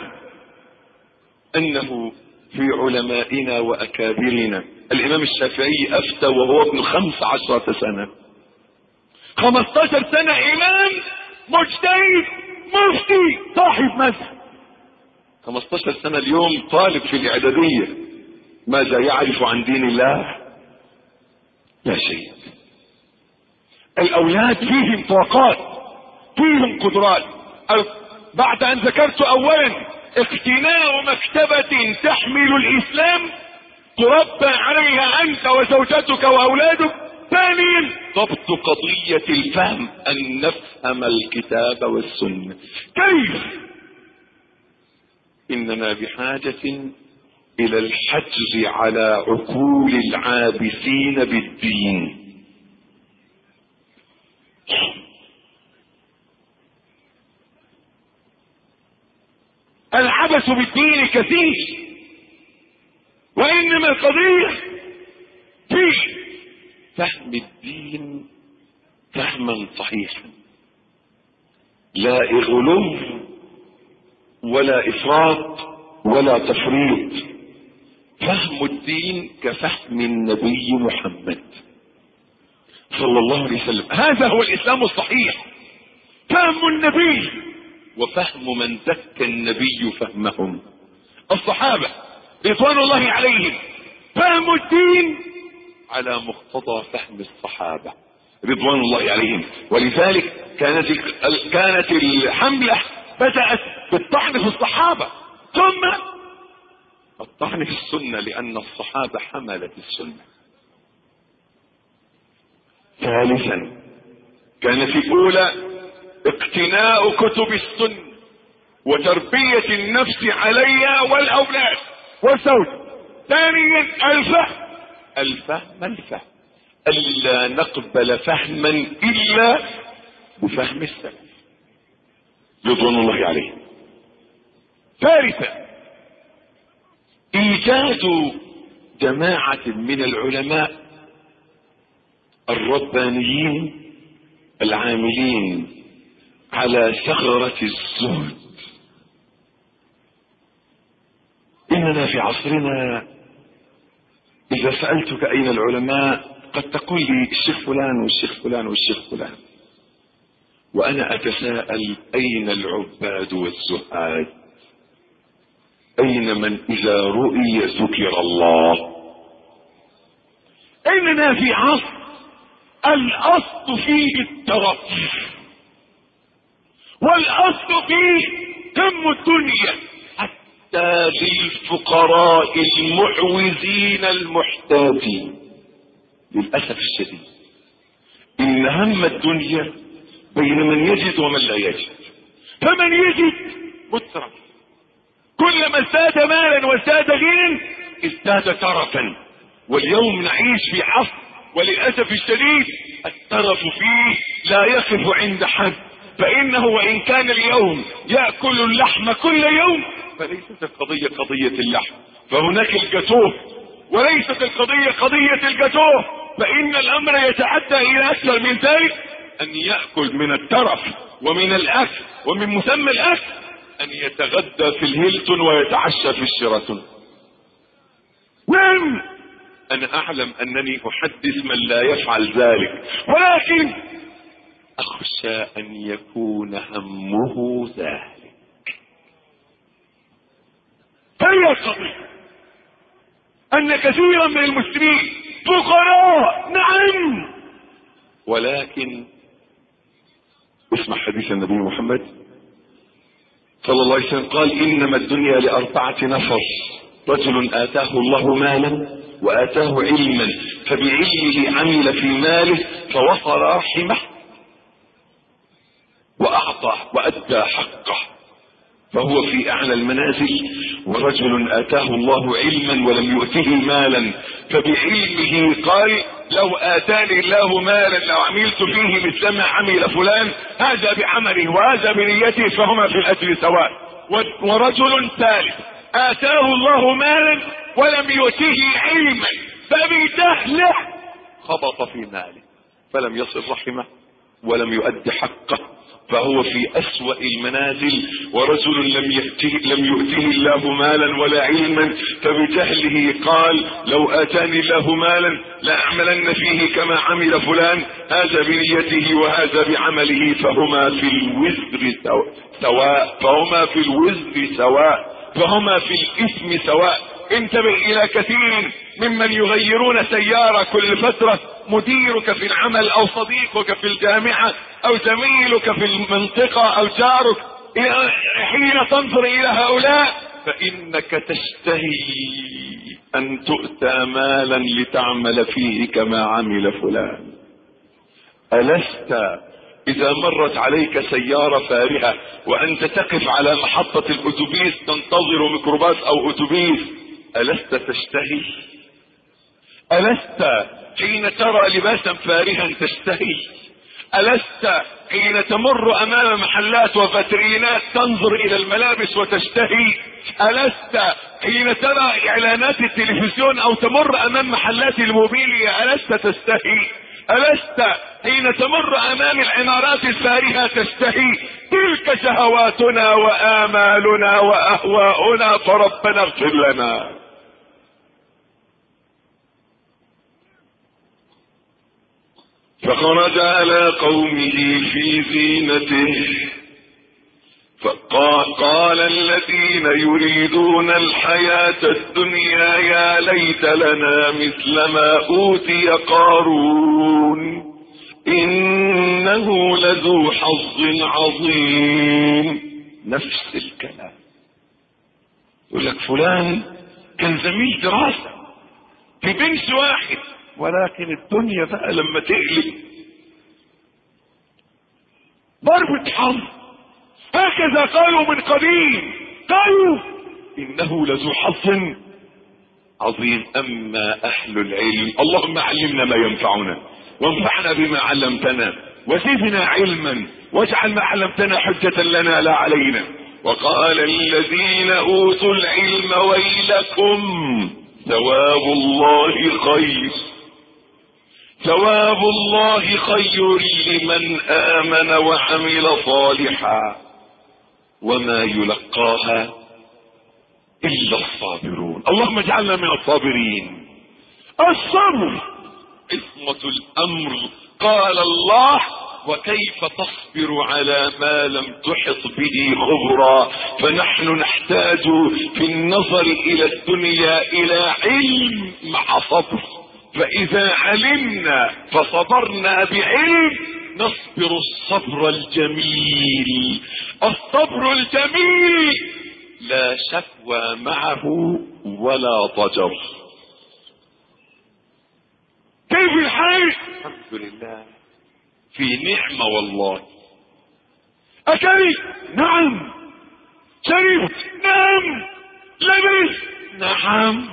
أنه في علمائنا وأكابرنا الإمام الشافعي أفتى وهو ابن خمس عشرة سنة؟ خمسة عشر سنة إمام مجتهد مفتي صاحب مذهب. خمسة عشر سنة اليوم طالب في الإعدادية، ماذا يعرف عن دين الله؟ لا شيء. الأولاد فيهم طاقات، فيهم قدرات. بعد أن ذكرت أولا اقتناء مكتبة تحمل الإسلام تربى عليها أنت وزوجتك وأولادك، ثانيا ضبط قضية الفهم، أن نفهم الكتاب والسنة. كيف؟ إننا بحاجة الى الحجز على عقول العابثين بالدين. العبث بالدين كثير، وانما القضية في فهم الدين فهما صحيحا، لا غلو ولا افراط ولا تفريط. فهم الدين كفهم النبي محمد صلى الله عليه وسلم، هذا هو الاسلام الصحيح، فهم النبي وفهم من زكى النبي فهمهم، الصحابة رضوان الله عليهم. فهم الدين على مقتضى فهم الصحابة رضوان الله عليهم. ولذلك كانت كانت الحملة بدأت بالطعن في الصحابة، ثم الطعن في السنة، لأن الصحابة حملت السنة. ثالثا كانت الأولى اقتناء كتب السنة وتربية النفس عليها والأولاد والزوج. ثانيا الفهم الفهم الفهم ألا نقبل فهما إلا بفهم السلف رضوان الله عليهم. ثالثا إيجاد جماعة من العلماء الربانيين العاملين على ثغرة الزهد. إننا في عصرنا إذا سألتك أين العلماء قد تقول لي الشيخ فلان والشيخ فلان والشيخ فلان، وأنا أتساءل أين العباد والزهاد؟ أين من إذا رؤي ذكر الله؟ إننا في عصر الأصل فيه الترف، والأصل فيه هم الدنيا، حتى للفقراء المعوزين المحتاجين. للأسف الشديد إن هم الدنيا بين من يجد ومن لا يجد. فمن يجد مترف، كلما ازداد مالا وازداد غنى ازداد ترفا. واليوم نعيش في عصر وللأسف الشديد الترف فيه لا يقف عند حد، فإنه وإن كان اليوم يأكل اللحم كل يوم فليست القضية قضية اللحم، فهناك الجاتوه، وليست القضية قضية الجاتوه، فإن الأمر يتعدى إلى أكثر من ذلك، أن يأكل من الترف ومن الأكل ومن مسمى الأكل أن يتغدى في الهيلتون ويتعشى في الشيراتون. نعم أنا أعلم أنني أحدث من لا يفعل ذلك، ولكن أخشى أن يكون همه ذلك. فهي القضية أن كثيرا من المسلمين فقراء، نعم، ولكن اسمع حديث النبي محمد صلى الله عليه وسلم قال: إنما الدنيا لأربعة نفر، رجل آتاه الله مالا وآتاه علما فبعلمه عمل في ماله فوصل رحمه وأعطى وأدى حقه فهو في أعلى المنازل. ورجل آتاه الله علما ولم يؤته مالا فبعلمه قال: لو آتاني الله مالا لو عملت فيه مثل ما عمل فلان، هذا بعمله وهذا بنيته فهما في الأجر سواء. ورجل ثالث آتاه الله مالا ولم يؤته علما فبجهله خبط في ماله فلم يصل رحمه ولم يؤد حقه فهو في أسوأ المنازل. ورجل لم يؤته لم يؤته الله مالا ولا علما فبجهله قال: لو آتاني الله مالا لأعملن فيه كما عمل فلان، هذا بنيته وهذا بعمله فهما في الوزر سواء فهما في الوزر سواء فهما في الإثم سواء. انتبه إلى كثير ممن يغيرون سيارة كل فترة، مديرك في العمل أو صديقك في الجامعة أو زميلك في المنطقة أو جارك، حين تنظر إلى هؤلاء فإنك تشتهي أن تؤتى مالا لتعمل فيه كما عمل فلان. ألست إذا مرت عليك سيارة فارهة وأنت تقف على محطة الأتوبيس تنتظر ميكروباص أو أتوبيس ألست تشتهي؟ ألست حين ترى لباسا فارها تشتهي؟ ألست حين تمر أمام محلات وفاترينات تنظر إلى الملابس وتشتهي؟ ألست حين ترى إعلانات التلفزيون أو تمر أمام محلات الموبيليا ألست تشتهي؟ ألست حين تمر أمام العمارات الفارهة تشتهي؟ تلك شهواتنا وآمالنا وأهواؤنا، فربنا اغفر لنا. فخرج على قومه في زينته فقال قال الذين يريدون الحياة الدنيا يا ليت لنا مثل ما أوتي قارون إنه لذو حظ عظيم. نفس الكلام، يقول لك فلان كان زميل دراسة في بنش واحد، ولكن الدنيا بقى لما تقلب ضربة حظ. هكذا قالوا من قديم، قالوا إنه لذو حظ عظيم. أما أهل العلم، اللهم علمنا ما ينفعنا وانفعنا بما علمتنا وزدنا علما واجعل ما علمتنا حجة لنا لا علينا. وقال الذين أوتوا العلم ويلكم ثواب الله خير ثواب الله خير لمن آمن وعمل صالحا وما يلقاها إلا الصابرون. اللهم اجعلنا من الصابرين. الصبر عصمة الأمر. قال الله وكيف تصبر على ما لم تحط به خبرا. فنحن نحتاج في النظر إلى الدنيا إلى علم مع صبر، فإذا علمنا فصبرنا بعلم نصبر الصبر الجميل. الصبر الجميل لا شكوى معه ولا ضجر. كيف الحال؟ الحمد لله في نعمة والله. أكلت؟ نعم. شربت؟ نعم. لبست؟ نعم.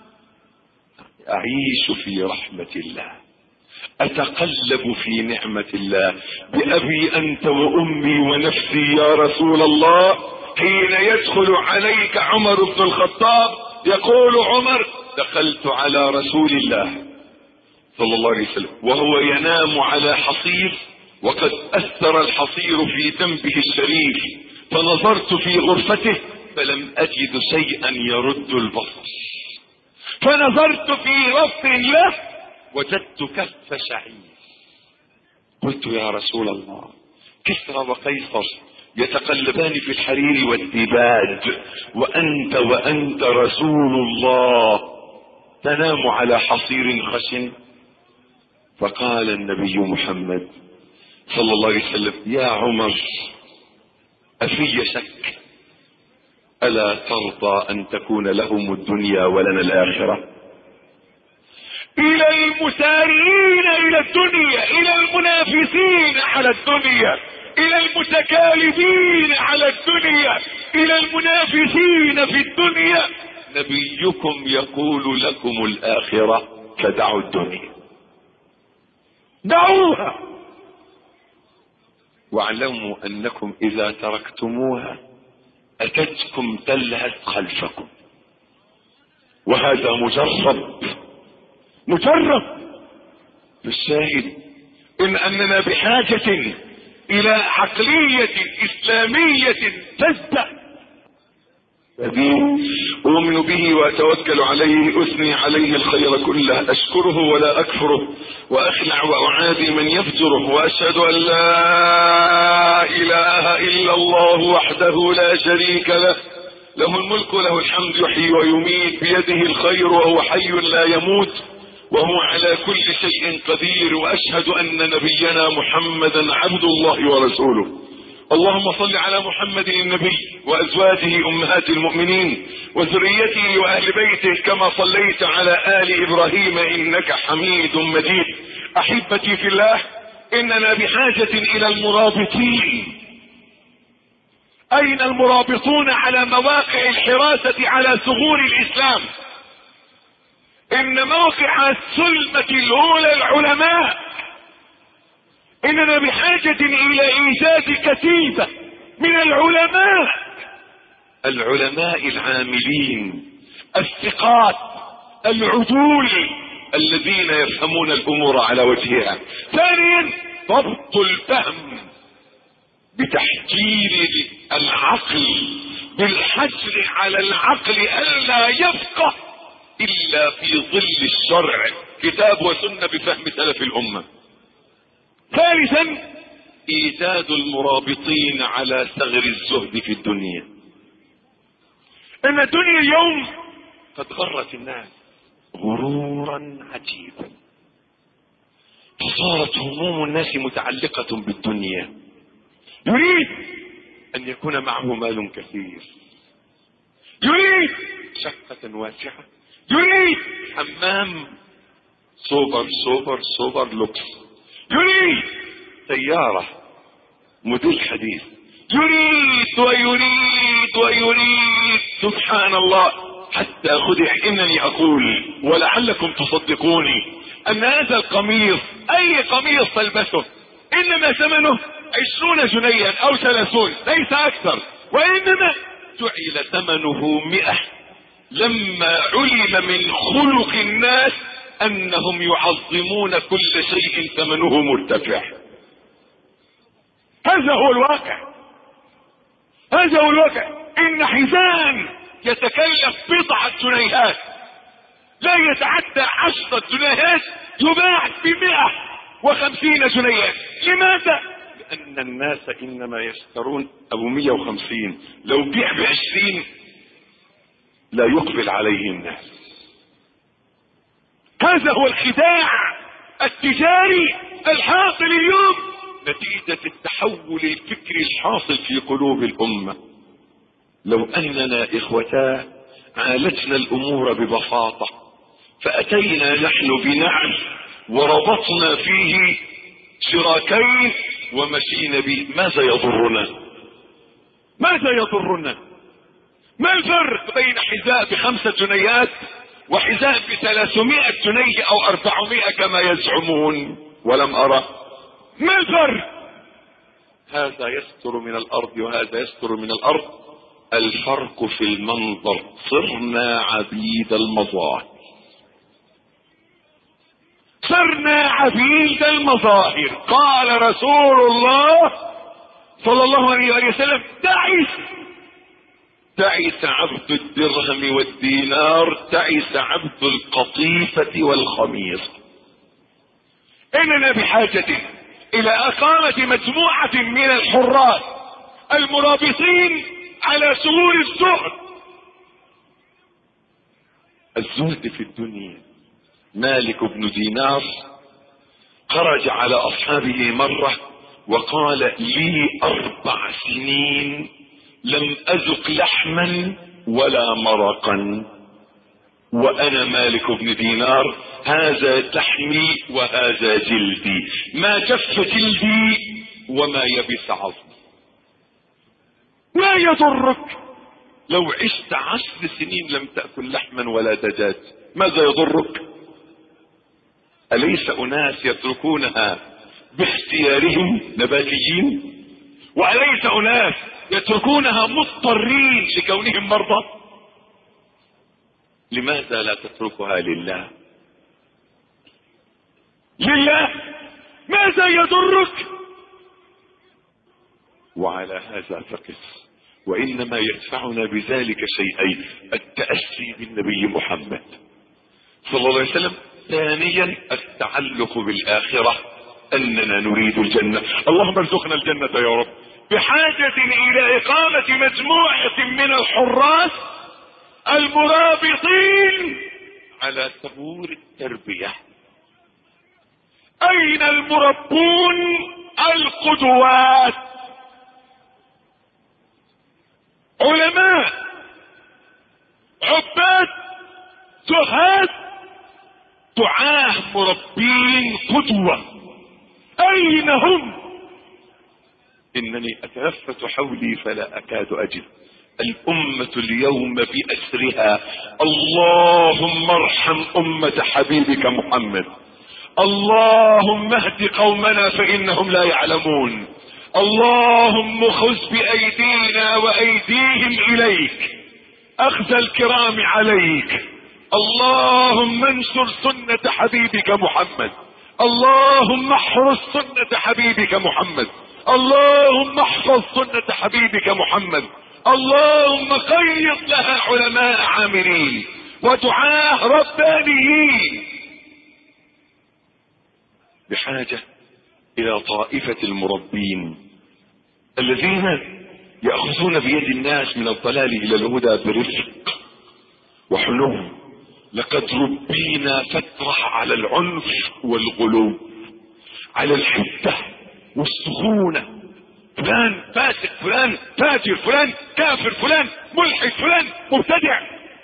أعيش في رحمة الله، أتقلب في نعمة الله. بأبي أنت وأمي ونفسي يا رسول الله. حين يدخل عليك عمر بن الخطاب يقول عمر دخلت على رسول الله صلى الله عليه وسلم وهو ينام على حصير وقد أثر الحصير في ذنبه الشريف، فنظرت في غرفته فلم أجد شيئا يرد البصر، فنظرت في رف له وجدت كف شعير. قلت يا رسول الله كسرى وقيصر يتقلبان في الحرير والديباج وأنت وأنت رسول الله تنام على حصير خشن. فقال النبي محمد صلى الله عليه وسلم يا عمر أفي شك؟ ألا ترضى أن تكون لهم الدنيا ولنا الآخرة؟ إلى المسارعين إلى الدنيا، إلى المنافسين على الدنيا، إلى المتكالبين على الدنيا، إلى المنافسين في الدنيا. نبيكم يقول لكم الآخرة فدعوا الدنيا، دعوها واعلموا أنكم إذا تركتموها أتتكم تلهث خلفكم. وهذا مجرب مجرب. الشاهد إن أننا بحاجة إلى عقلية إسلامية تزداد. أؤمن به وأتوكل عليه، أثني عليه الخير كله، أشكره ولا أكفره، وأخلع وأعادي من يفجره، وأشهد أن لا إله إلا الله وحده لا شريك له، له الملك وله الحمد يحيي ويميت، بيده الخير وهو حي لا يموت وهو على كل شيء قدير. وأشهد أن نبينا محمدا عبد الله ورسوله. اللهم صل على محمد النبي وأزواجه أمهات المؤمنين وذريته وأهل بيته كما صليت على آل إبراهيم إنك حميد مجيد. أحبتي في الله، إننا بحاجة إلى المرابطين. أين المرابطون على مواقع الحراسة على ثغور الإسلام؟ ان موقع السلمة الاولى العلماء، اننا بحاجة الى ايجاد كتيبة من العلماء، العلماء العاملين الثقات العدول الذين يفهمون الامور على وجهها. ثانيا ضبط الفهم بتحجير العقل، بالحجر على العقل الا يفقه الا في ظل الشرع، كتاب وسنة بفهم سلف الامة. ثالثا ايجاد المرابطين على ثغر الزهد في الدنيا. ان الدنيا اليوم قد غرت الناس غرورا عجيبا، فصارت هموم الناس متعلقة بالدنيا، يريد ان يكون معه مال كثير، يريد شقة واسعة، يريد حمام سوبر سوبر سوبر لوكس، يريد سيارة موديل حديث، يريد ويريد ويريد. سبحان الله، حتى خدع انني اقول ولعلكم تصدقوني ان هذا القميص، اي قميص تلبسه، انما ثمنه عشرون جنيها او ثلاثون ليس اكثر، وانما جعل ثمنه مئة لما علم من خلق الناس انهم يعظمون كل شيء ثمنه مرتفع. هذا هو الواقع، هذا هو الواقع. ان حزام يتكلف بضعة جنيهات لا يتعدى عشرة جنيهات يباع بمئة وخمسين جنيها. لماذا؟ لان الناس انما يشترون ابو مئة وخمسين، لو بيع بعشرين لا يقبل عليه الناس. هذا هو الخداع التجاري الحاصل اليوم نتيجة التحول الفكري الحاصل في قلوب الامة. لو اننا اخوتا عالجنا الامور ببساطة، فاتينا نحن بنعل وربطنا فيه شراكين ومشينا به، ماذا يضرنا؟ ماذا يضرنا؟ ما الفرق بين حذاء بخمسة جنيات وحذاء بثلاثمائة جنيه او اربعمائة كما يزعمون ولم ارى؟ ما الفرق؟ هذا يستر من الارض وهذا يستر من الارض. الفرق في المنظر، صرنا عبيد المظاهر، صرنا عبيد المظاهر. قال رسول الله صلى الله عليه وسلم: تعس تعس عبد الدرهم والدينار، تعس عبد القطيفة والخميص. اننا بحاجة الى اقامة مجموعة من الحراس المرابطين على سرور الزهد. الزهد في الدنيا. مالك بن دينار خرج على اصحابه مرة وقال: لي اربع سنين لم اذق لحما ولا مرقا، وانا مالك بن دينار، هذا لحمي وهذا جلدي، ما جف جلدي وما يبس عظمي. لا يضرك لو عشت عشر سنين لم تأكل لحما ولا دجاج، ماذا يضرك؟ أليس أناس يتركونها باختيارهم نباتيين؟ وأليس أناس يتركونها مضطرين لكونهم مرضى؟ لماذا لا تتركها لله؟ لله ماذا يضرك؟ وعلى هذا فقس. وإنما يدفعنا بذلك شيئين: التأسي بالنبي محمد صلى الله عليه وسلم، ثانيا التعلق بالآخرة، أننا نريد الجنة. اللهم ارزقنا الجنة يا رب. بحاجة إلى إقامة مجموعة من الحراس المرابطين على ثغور التربية. أين المربون القدوات؟ علماء، عباد، زهاد، دعاة، مربين، قدوة، أين هم؟ إنني أتلفت حولي فلا أكاد أجد الأمة اليوم بأسرها. اللهم ارحم أمة حبيبك محمد، اللهم اهد قومنا فإنهم لا يعلمون، اللهم خذ بأيدينا وأيديهم إليك أخذ الكرام عليك. اللهم انصر سنة حبيبك محمد، اللهم احرس سنة حبيبك محمد، اللهم احفظ سنة حبيبك محمد، اللهم قيض لها علماء عاملين ودعاة ربانيين. بحاجة الى طائفة المربين الذين يأخذون بيد الناس من الضلال الى الهدى برفق وحنو. لقد ربينا فترة على العنف والغلو، على الحدة والسخونة، فلان فاسق، فلان فاجر، فلان كافر، فلان ملحد، فلان مبتدع.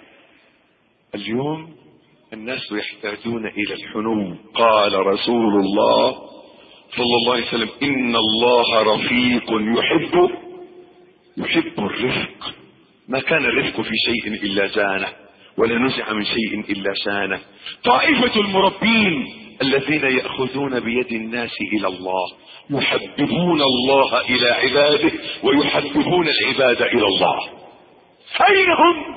اليوم الناس يحتاجون الى الحنو. قال رسول الله صلى الله عليه وسلم ان الله رفيق يحب يحب الرفق. ما كان الرفق في شيء الا زانه، ولا نزع من شيء الا شانه. طائفة المربين الذين يأخذون بيد الناس الى الله، يحببون الله الى عباده ويحببون العباد الى الله. اين هم؟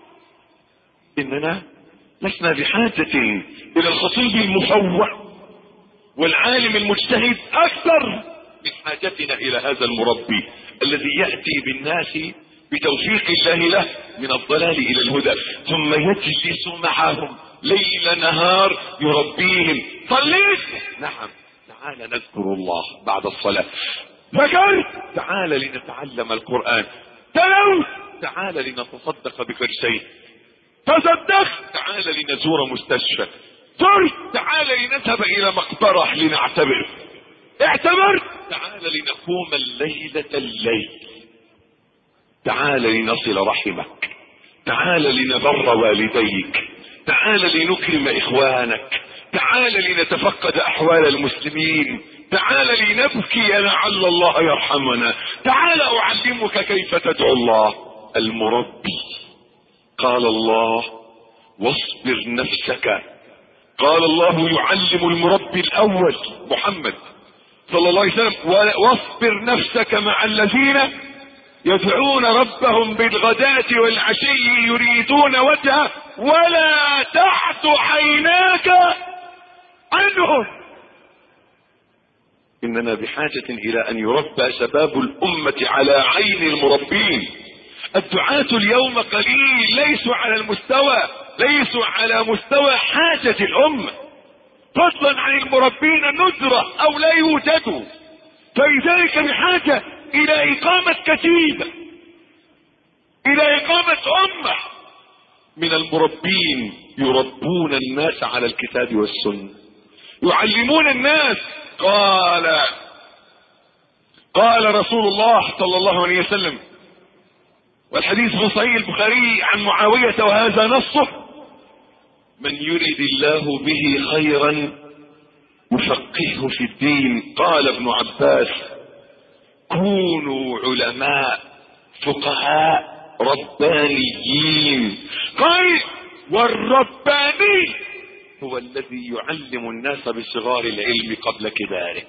اننا لسنا بحاجة الى الخطيب المفوه والعالم المجتهد اكثر من حاجتنا الى هذا المربي الذي يأتي بالناس بتوفيق الله له من الضلال الى الهدى، ثم يجلس معهم ليل نهار يربيهم. صليت؟ نعم. تعال نذكر الله بعد الصلاة. ذكرت؟ تعال لنتعلم القرآن. تلوت؟ تعال لنتصدق بقرشين. تصدقت؟ تعال لنزور مستشفى. زرت؟ تعال لنذهب الى مقبرة لنعتبر. اعتبرت؟ تعال لنقوم الليلة الليل. تعال لنصل رحمك، تعال لنبر والديك، تعال لنكرم اخوانك، تعال لنتفقد احوال المسلمين، تعال لنبكي لعل الله يرحمنا، تعال اعلمك كيف تدعو الله. المربي قال الله واصبر نفسك. قال الله يعلم المربي الاول محمد صلى الله عليه وسلم واصبر نفسك مع الذين يدعون ربهم بالغداة والعشي يريدون وجهه ولا تعد عيناك عنهم. اننا بحاجة الى ان يربى شباب الامة على عين المربين. الدعاة اليوم قليل، ليسوا على المستوى، ليسوا على مستوى حاجة الامة، فضلا عن المربين ندرة او لا يوجدوا. فلذلك بحاجة الى اقامة كتيبة، الى اقامة امة من المربين يربون الناس على الكتاب والسنة، يعلمون الناس. قال قال رسول الله صلى الله عليه وسلم، والحديث في صحيح البخاري عن معاوية وهذا نصه: من يرد الله به خيرا يفقهه في الدين. قال ابن عباس: كونوا علماء فقهاء ربانيين. قال: والرباني هو الذي يعلم الناس بصغار العلم قبل كباره.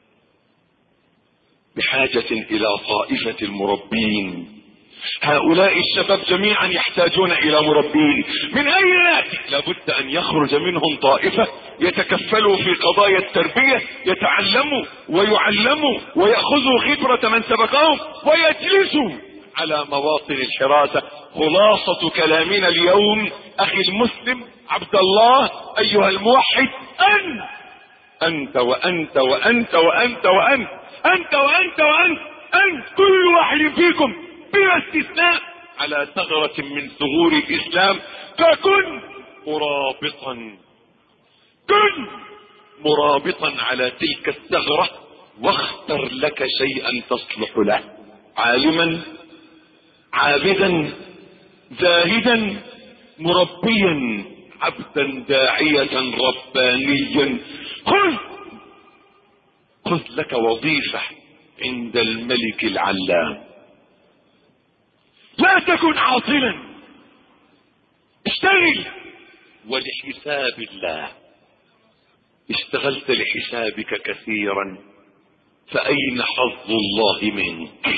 بحاجة الى طائفة المربين. هؤلاء الشباب جميعا يحتاجون الى مربين. من اين ناتي؟ لابد ان يخرج منهم طائفة يتكفلوا في قضايا التربية، يتعلموا ويعلموا ويأخذوا خبرة من سبقهم ويجلسوا على مواطن الحراسة. خلاصة كلامنا اليوم اخي المسلم عبد الله ايها الموحد، انت انت وانت وانت وانت وانت انت وانت وانت انت كل واحد فيكم بلا استثناء على ثغرة من ثغور الاسلام، فكن مرابطا، كن مرابطا على تلك الثغرة، واختر لك شيئا تصلح له. عالما، عابدا، زاهدا، مربيا، عبدا، داعية، ربانيا. خذ خذ لك وظيفة عند الملك العلام. لا تكن عاطلا، اشتغل ولحساب الله. اشتغلت لحسابك كثيرا، فأين حظ الله منك؟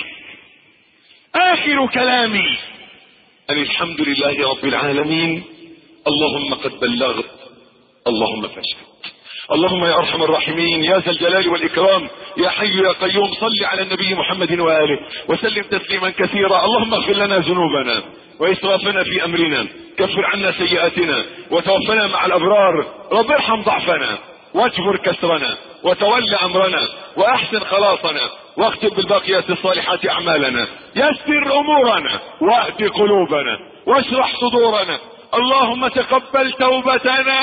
آخر كلامي أن الحمد لله رب العالمين. اللهم قد بلغت، اللهم فاشهد. اللهم يا أرحم الراحمين يا ذا الجلال والإكرام يا حي يا قيوم، صل على النبي محمد وآله وسلم تسليما كثيرا. اللهم اغفر لنا ذنوبنا وإسرافنا في أمرنا، كفر عنا سيئاتنا وتوفنا مع الأبرار. رب ارحم ضعفنا واجبر كسرنا وتول أمرنا وأحسن خلاصنا، واختم بالباقيات الصالحات أعمالنا، يسر أمورنا واهد قلوبنا واشرح صدورنا. اللهم تقبل توبتنا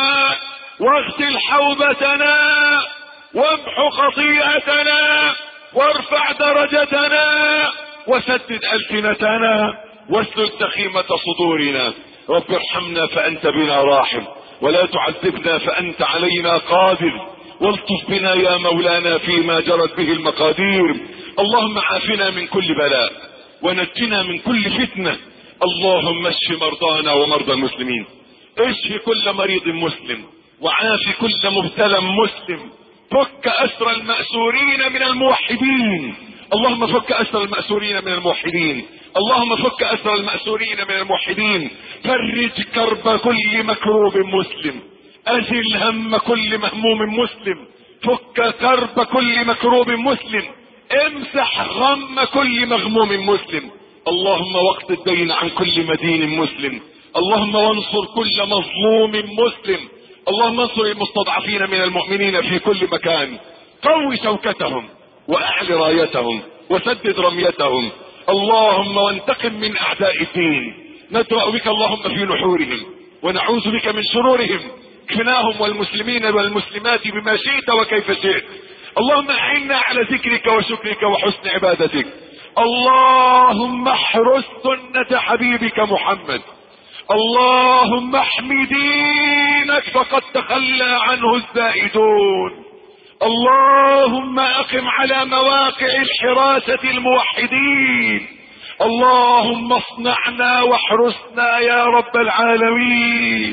واغسل حوبتنا وامحو خطيئتنا وارفع درجتنا وسدد ألسنتنا واسلل سخيمة صدورنا. رب ارحمنا فأنت بنا راحم، ولا تعذبنا فأنت علينا قادر، والطف بنا يا مولانا فيما جرت به المقادير. اللهم عافنا من كل بلاء ونجنا من كل فتنة. اللهم اشف مرضانا ومرضى المسلمين، اشف كل مريض مسلم وعاف كل مبتلى مسلم. فك أسر المأسورين من الموحدين، اللهم فك أسر المأسورين من الموحدين، اللهم فك أسر المأسورين من الموحدين. فرج كرب كل مكروب مسلم، أزل هم كل مهموم مسلم، فك كرب كل مكروب مسلم، امسح غم كل مغموم مسلم. اللهم واقض الدين عن كل مدين مسلم، اللهم وانصر كل مظلوم مسلم، اللهم انصر المستضعفين من المؤمنين في كل مكان، قوي شوكتهم واعل رايتهم وسدد رميتهم. اللهم وانتقم من اعداء الدين، ندرأ بك اللهم في نحورهم ونعوذ بك من شرورهم، اكفناهم والمسلمين والمسلمات بما شئت وكيف شئت. اللهم اعنا على ذكرك وشكرك وحسن عبادتك. اللهم احرس سنة حبيبك محمد، اللهم احمي دينك فقد تخلى عنه الزائدون. اللهم اقم على مواقع الحراسة الموحدين. اللهم اصنعنا واحرسنا يا رب العالمين.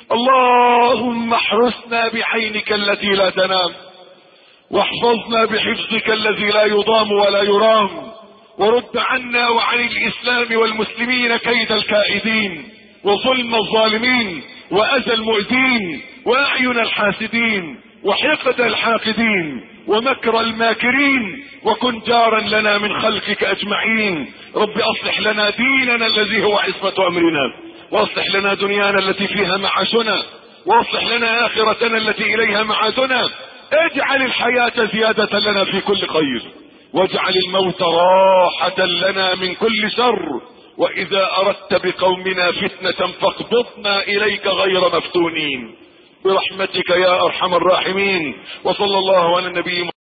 اللهم احرسنا بعينك التي لا تنام، واحفظنا بحفظك الذي لا يضام ولا يرام، ورد عنا وعن الاسلام والمسلمين كيد الكائدين وظلم الظالمين واذى المؤذين واعين الحاسدين وحقد الحاقدين ومكر الماكرين، وكن جارا لنا من خلقك اجمعين. رب اصلح لنا ديننا الذي هو عصمة امرنا، واصلح لنا دنيانا التي فيها معاشنا، واصلح لنا اخرتنا التي اليها معادنا. اجعل الحياة زيادة لنا في كل خير، واجعل الموت راحة لنا من كل شر، واذا اردت بقومنا فتنة فاقبضنا اليك غير مفتونين برحمتك يا ارحم الراحمين. وصلى الله على النبي